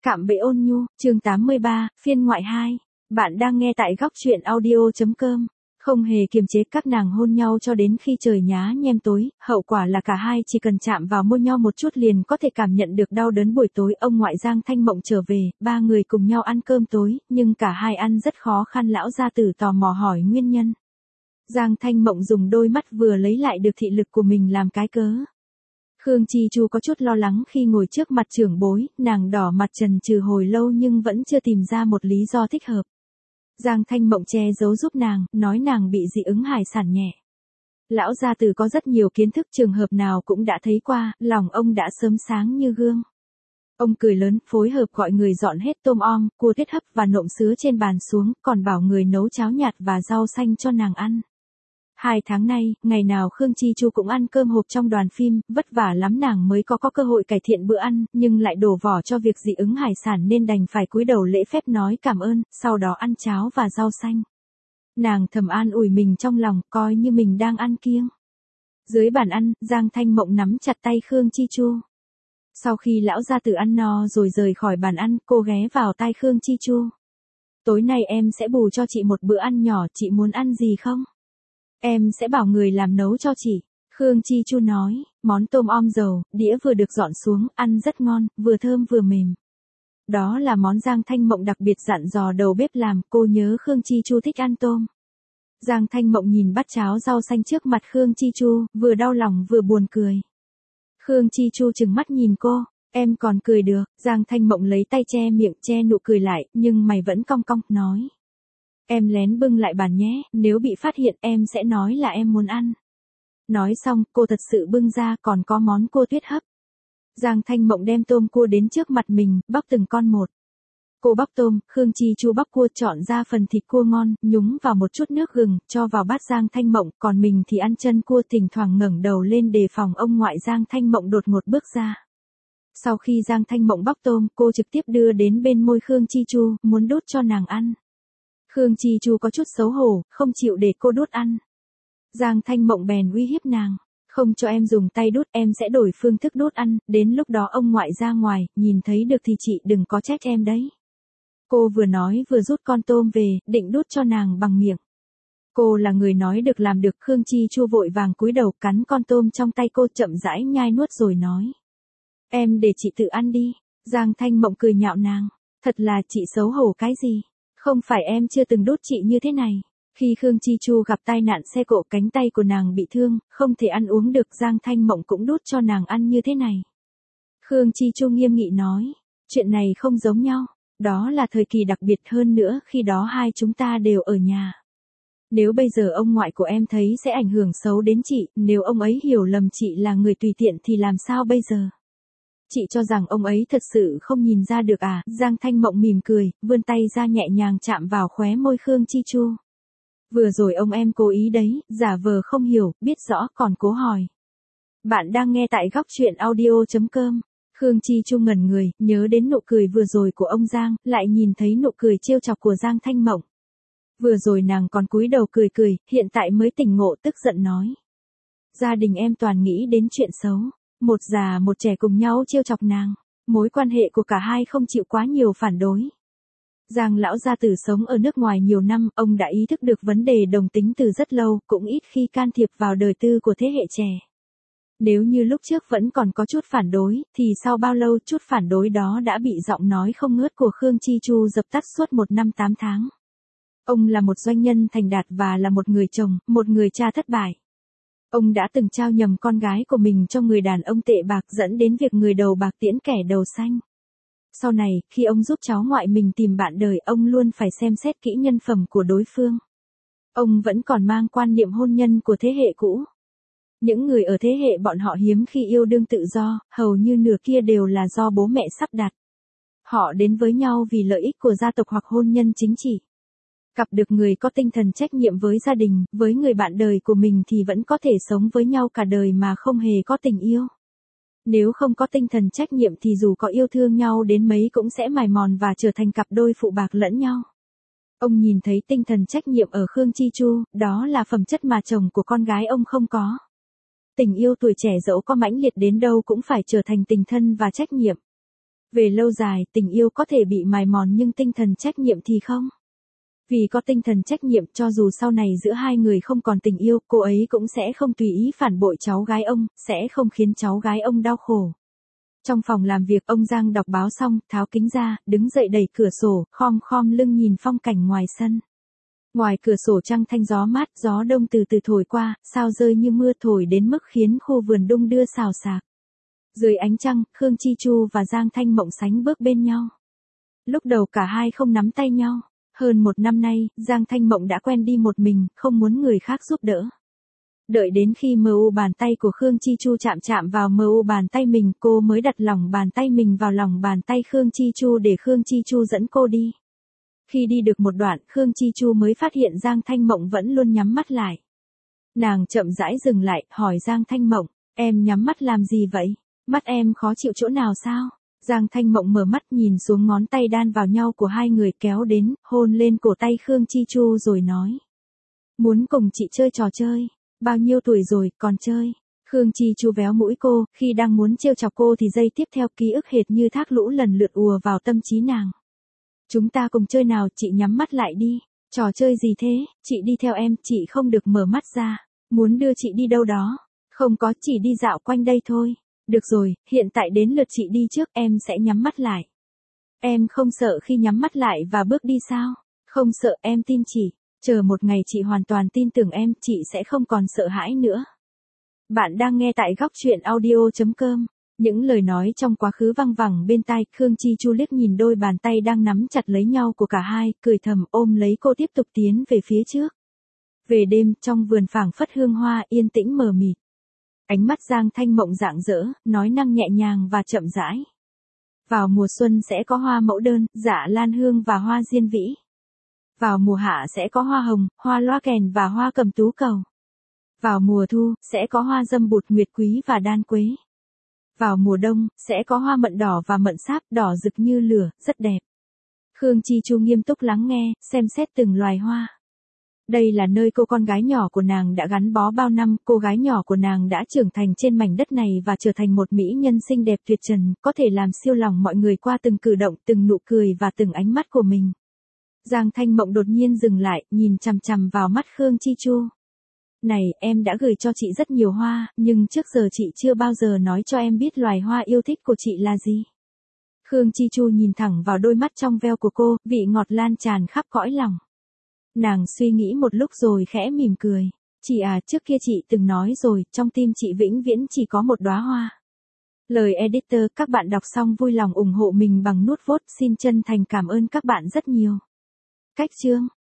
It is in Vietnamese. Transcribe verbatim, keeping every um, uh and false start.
Cạm bẫy ôn nhu, chương tám mươi ba, phiên ngoại hai. Bạn đang nghe tại góc truyện audio.com. Không hề kiềm chế, các nàng hôn nhau cho đến khi trời nhá nhem tối, hậu quả là cả hai chỉ cần chạm vào môi nhau một chút liền có thể cảm nhận được đau đớn. Buổi tối ông ngoại Giang Thanh Mộng trở về, ba người cùng nhau ăn cơm tối, nhưng cả hai ăn rất khó khăn. Lão gia tử tò mò hỏi nguyên nhân. Giang Thanh Mộng dùng đôi mắt vừa lấy lại được thị lực của mình làm cái cớ. Khương Chi Chu có chút lo lắng khi ngồi trước mặt trưởng bối, nàng đỏ mặt chần chừ hồi lâu nhưng vẫn chưa tìm ra một lý do thích hợp. Giang Thanh Mộng che giấu giúp nàng, nói nàng bị dị ứng hải sản nhẹ. Lão gia tử có rất nhiều kiến thức, trường hợp nào cũng đã thấy qua, lòng ông đã sớm sáng như gương. Ông cười lớn, phối hợp gọi người dọn hết tôm om, cua tiết hấp và nộm sứa trên bàn xuống, còn bảo người nấu cháo nhạt và rau xanh cho nàng ăn. Hai tháng nay, ngày nào Khương Chi Chu cũng ăn cơm hộp trong đoàn phim, vất vả lắm nàng mới có có cơ hội cải thiện bữa ăn, nhưng lại đổ vỏ cho việc dị ứng hải sản nên đành phải cúi đầu lễ phép nói cảm ơn, sau đó ăn cháo và rau xanh. Nàng thầm an ủi mình trong lòng, coi như mình đang ăn kiêng. Dưới bàn ăn, Giang Thanh Mộng nắm chặt tay Khương Chi Chu. Sau khi lão gia tử ăn no rồi rời khỏi bàn ăn, cô ghé vào tai Khương Chi Chu. Tối nay em sẽ bù cho chị một bữa ăn nhỏ, chị muốn ăn gì không? Em sẽ bảo người làm nấu cho chị. Khương Chi Chu nói, món tôm om dầu, đĩa vừa được dọn xuống, ăn rất ngon, vừa thơm vừa mềm. Đó là món Giang Thanh Mộng đặc biệt dặn dò đầu bếp làm, cô nhớ Khương Chi Chu thích ăn tôm. Giang Thanh Mộng nhìn bát cháo rau xanh trước mặt Khương Chi Chu, vừa đau lòng vừa buồn cười. Khương Chi Chu trừng mắt nhìn cô, em còn cười được. Giang Thanh Mộng lấy tay che miệng, che nụ cười lại, nhưng mày vẫn cong cong, nói. Em lén bưng lại bàn nhé, nếu bị phát hiện em sẽ nói là em muốn ăn. Nói xong, cô thật sự bưng ra, còn có món cua tuyết hấp. Giang Thanh Mộng đem tôm cua đến trước mặt mình, bóc từng con một. Cô bóc tôm, Khương Chi Chu bóc cua, chọn ra phần thịt cua ngon, nhúng vào một chút nước gừng, cho vào bát Giang Thanh Mộng, còn mình thì ăn chân cua, thỉnh thoảng ngẩng đầu lên đề phòng ông ngoại Giang Thanh Mộng đột ngột bước ra. Sau khi Giang Thanh Mộng bóc tôm, cô trực tiếp đưa đến bên môi Khương Chi Chu, muốn đút cho nàng ăn. Khương Chi Chu có chút xấu hổ, không chịu để cô đút ăn. Giang Thanh Mộng bèn uy hiếp nàng, không cho em dùng tay đút, em sẽ đổi phương thức đút ăn, đến lúc đó ông ngoại ra ngoài, nhìn thấy được thì chị đừng có trách em đấy. Cô vừa nói vừa rút con tôm về, định đút cho nàng bằng miệng. Cô là người nói được làm được. Khương Chi Chu vội vàng cúi đầu cắn con tôm trong tay cô, chậm rãi nhai nuốt rồi nói. Em để chị tự ăn đi. Giang Thanh Mộng cười nhạo nàng, thật là chị xấu hổ cái gì. Không phải em chưa từng đút chị như thế này. Khi Khương Chi Chu gặp tai nạn xe cộ, cánh tay của nàng bị thương, không thể ăn uống được, Giang Thanh Mộng cũng đút cho nàng ăn như thế này. Khương Chi Chu nghiêm nghị nói, chuyện này không giống nhau, đó là thời kỳ đặc biệt, hơn nữa khi đó hai chúng ta đều ở nhà. Nếu bây giờ ông ngoại của em thấy sẽ ảnh hưởng xấu đến chị, nếu ông ấy hiểu lầm chị là người tùy tiện thì làm sao bây giờ? Chị cho rằng ông ấy thật sự không nhìn ra được à? Giang Thanh Mộng mỉm cười, vươn tay ra nhẹ nhàng chạm vào khóe môi Khương Chi Chu. Vừa rồi ông em cố ý đấy, giả vờ không hiểu, biết rõ còn cố hỏi. Bạn đang nghe tại góc truyện audio.com. Khương Chi Chu ngẩn người, nhớ đến nụ cười vừa rồi của ông Giang, lại nhìn thấy nụ cười trêu chọc của Giang Thanh Mộng. Vừa rồi nàng còn cúi đầu cười cười, hiện tại mới tỉnh ngộ, tức giận nói. Gia đình em toàn nghĩ đến chuyện xấu. Một già một trẻ cùng nhau trêu chọc nàng, mối quan hệ của cả hai không chịu quá nhiều phản đối. Giang lão gia tử sống ở nước ngoài nhiều năm, ông đã ý thức được vấn đề đồng tính từ rất lâu, cũng ít khi can thiệp vào đời tư của thế hệ trẻ. Nếu như lúc trước vẫn còn có chút phản đối, thì sau bao lâu chút phản đối đó đã bị giọng nói không ngớt của Khương Chi Chu dập tắt suốt một năm tám tháng. Ông là một doanh nhân thành đạt và là một người chồng, một người cha thất bại. Ông đã từng trao nhầm con gái của mình cho người đàn ông tệ bạc, dẫn đến việc người đầu bạc tiễn kẻ đầu xanh. Sau này, khi ông giúp cháu ngoại mình tìm bạn đời, ông luôn phải xem xét kỹ nhân phẩm của đối phương. Ông vẫn còn mang quan niệm hôn nhân của thế hệ cũ. Những người ở thế hệ bọn họ hiếm khi yêu đương tự do, hầu như nửa kia đều là do bố mẹ sắp đặt. Họ đến với nhau vì lợi ích của gia tộc hoặc hôn nhân chính trị. Gặp được người có tinh thần trách nhiệm với gia đình, với người bạn đời của mình thì vẫn có thể sống với nhau cả đời mà không hề có tình yêu. Nếu không có tinh thần trách nhiệm thì dù có yêu thương nhau đến mấy cũng sẽ mài mòn và trở thành cặp đôi phụ bạc lẫn nhau. Ông nhìn thấy tinh thần trách nhiệm ở Khương Chi Chu, đó là phẩm chất mà chồng của con gái ông không có. Tình yêu tuổi trẻ dẫu có mãnh liệt đến đâu cũng phải trở thành tình thân và trách nhiệm. Về lâu dài, tình yêu có thể bị mài mòn nhưng tinh thần trách nhiệm thì không. Vì có tinh thần trách nhiệm cho dù sau này giữa hai người không còn tình yêu, cô ấy cũng sẽ không tùy ý phản bội cháu gái ông, sẽ không khiến cháu gái ông đau khổ. Trong phòng làm việc, ông Giang đọc báo xong, tháo kính ra, đứng dậy đẩy cửa sổ, khom khom lưng nhìn phong cảnh ngoài sân. Ngoài cửa sổ trăng thanh gió mát, gió đông từ từ thổi qua, sao rơi như mưa thổi đến mức khiến khu vườn đung đưa xào xạc. Dưới ánh trăng, Khương Chi Chu và Giang Thanh Mộng sánh bước bên nhau. Lúc đầu cả hai không nắm tay nhau. Hơn một năm nay, Giang Thanh Mộng đã quen đi một mình, không muốn người khác giúp đỡ. Đợi đến khi mờ u bàn tay của Khương Chi Chu chạm chạm vào mờ u bàn tay mình, cô mới đặt lòng bàn tay mình vào lòng bàn tay Khương Chi Chu để Khương Chi Chu dẫn cô đi. Khi đi được một đoạn, Khương Chi Chu mới phát hiện Giang Thanh Mộng vẫn luôn nhắm mắt lại. Nàng chậm rãi dừng lại, hỏi Giang Thanh Mộng, em nhắm mắt làm gì vậy? Mắt em khó chịu chỗ nào sao? Giang Thanh Mộng mở mắt nhìn xuống ngón tay đan vào nhau của hai người, kéo đến, hôn lên cổ tay Khương Chi Chu rồi nói. Muốn cùng chị chơi trò chơi, bao nhiêu tuổi rồi, còn chơi. Khương Chi Chu véo mũi cô, khi đang muốn trêu chọc cô thì giây tiếp theo ký ức hệt như thác lũ lần lượt ùa vào tâm trí nàng. Chúng ta cùng chơi nào, chị nhắm mắt lại đi. Trò chơi gì thế, chị đi theo em, chị không được mở mắt ra. Muốn đưa chị đi đâu đó? Không có, chỉ đi dạo quanh đây thôi. Được rồi, hiện tại đến lượt chị đi trước, em sẽ nhắm mắt lại. Em không sợ khi nhắm mắt lại và bước đi sao? Không sợ, em tin chị. Chờ một ngày chị hoàn toàn tin tưởng em, chị sẽ không còn sợ hãi nữa. Bạn đang nghe tại góc truyện audio chấm com. Những lời nói trong quá khứ văng vẳng bên tai, Khương Chi Chu liếc nhìn đôi bàn tay đang nắm chặt lấy nhau của cả hai, cười thầm ôm lấy cô tiếp tục tiến về phía trước. Về đêm, trong vườn phảng phất hương hoa yên tĩnh mờ mịt. Ánh mắt Giang Thanh Mộng rạng rỡ, nói năng nhẹ nhàng và chậm rãi. Vào mùa xuân sẽ có hoa mẫu đơn, dạ lan hương và hoa diên vĩ. Vào mùa hạ sẽ có hoa hồng, hoa loa kèn và hoa cầm tú cầu. Vào mùa thu, sẽ có hoa dâm bụt nguyệt quý và đan quế. Vào mùa đông, sẽ có hoa mận đỏ và mận sáp, đỏ rực như lửa, rất đẹp. Khương Chi Chu nghiêm túc lắng nghe, xem xét từng loài hoa. Đây là nơi cô con gái nhỏ của nàng đã gắn bó bao năm, cô gái nhỏ của nàng đã trưởng thành trên mảnh đất này và trở thành một mỹ nhân xinh đẹp tuyệt trần, có thể làm siêu lòng mọi người qua từng cử động, từng nụ cười và từng ánh mắt của mình. Giang Thanh Mộng đột nhiên dừng lại, nhìn chằm chằm vào mắt Khương Chi Chu. Này, em đã gửi cho chị rất nhiều hoa, nhưng trước giờ chị chưa bao giờ nói cho em biết loài hoa yêu thích của chị là gì. Khương Chi Chu nhìn thẳng vào đôi mắt trong veo của cô, vị ngọt lan tràn khắp cõi lòng. Nàng suy nghĩ một lúc rồi khẽ mỉm cười. Chị à, trước kia chị từng nói rồi, trong tim chị vĩnh viễn chỉ có một đóa hoa. Lời editor, các bạn đọc xong vui lòng ủng hộ mình bằng nút vote, xin chân thành cảm ơn các bạn rất nhiều. Cách chương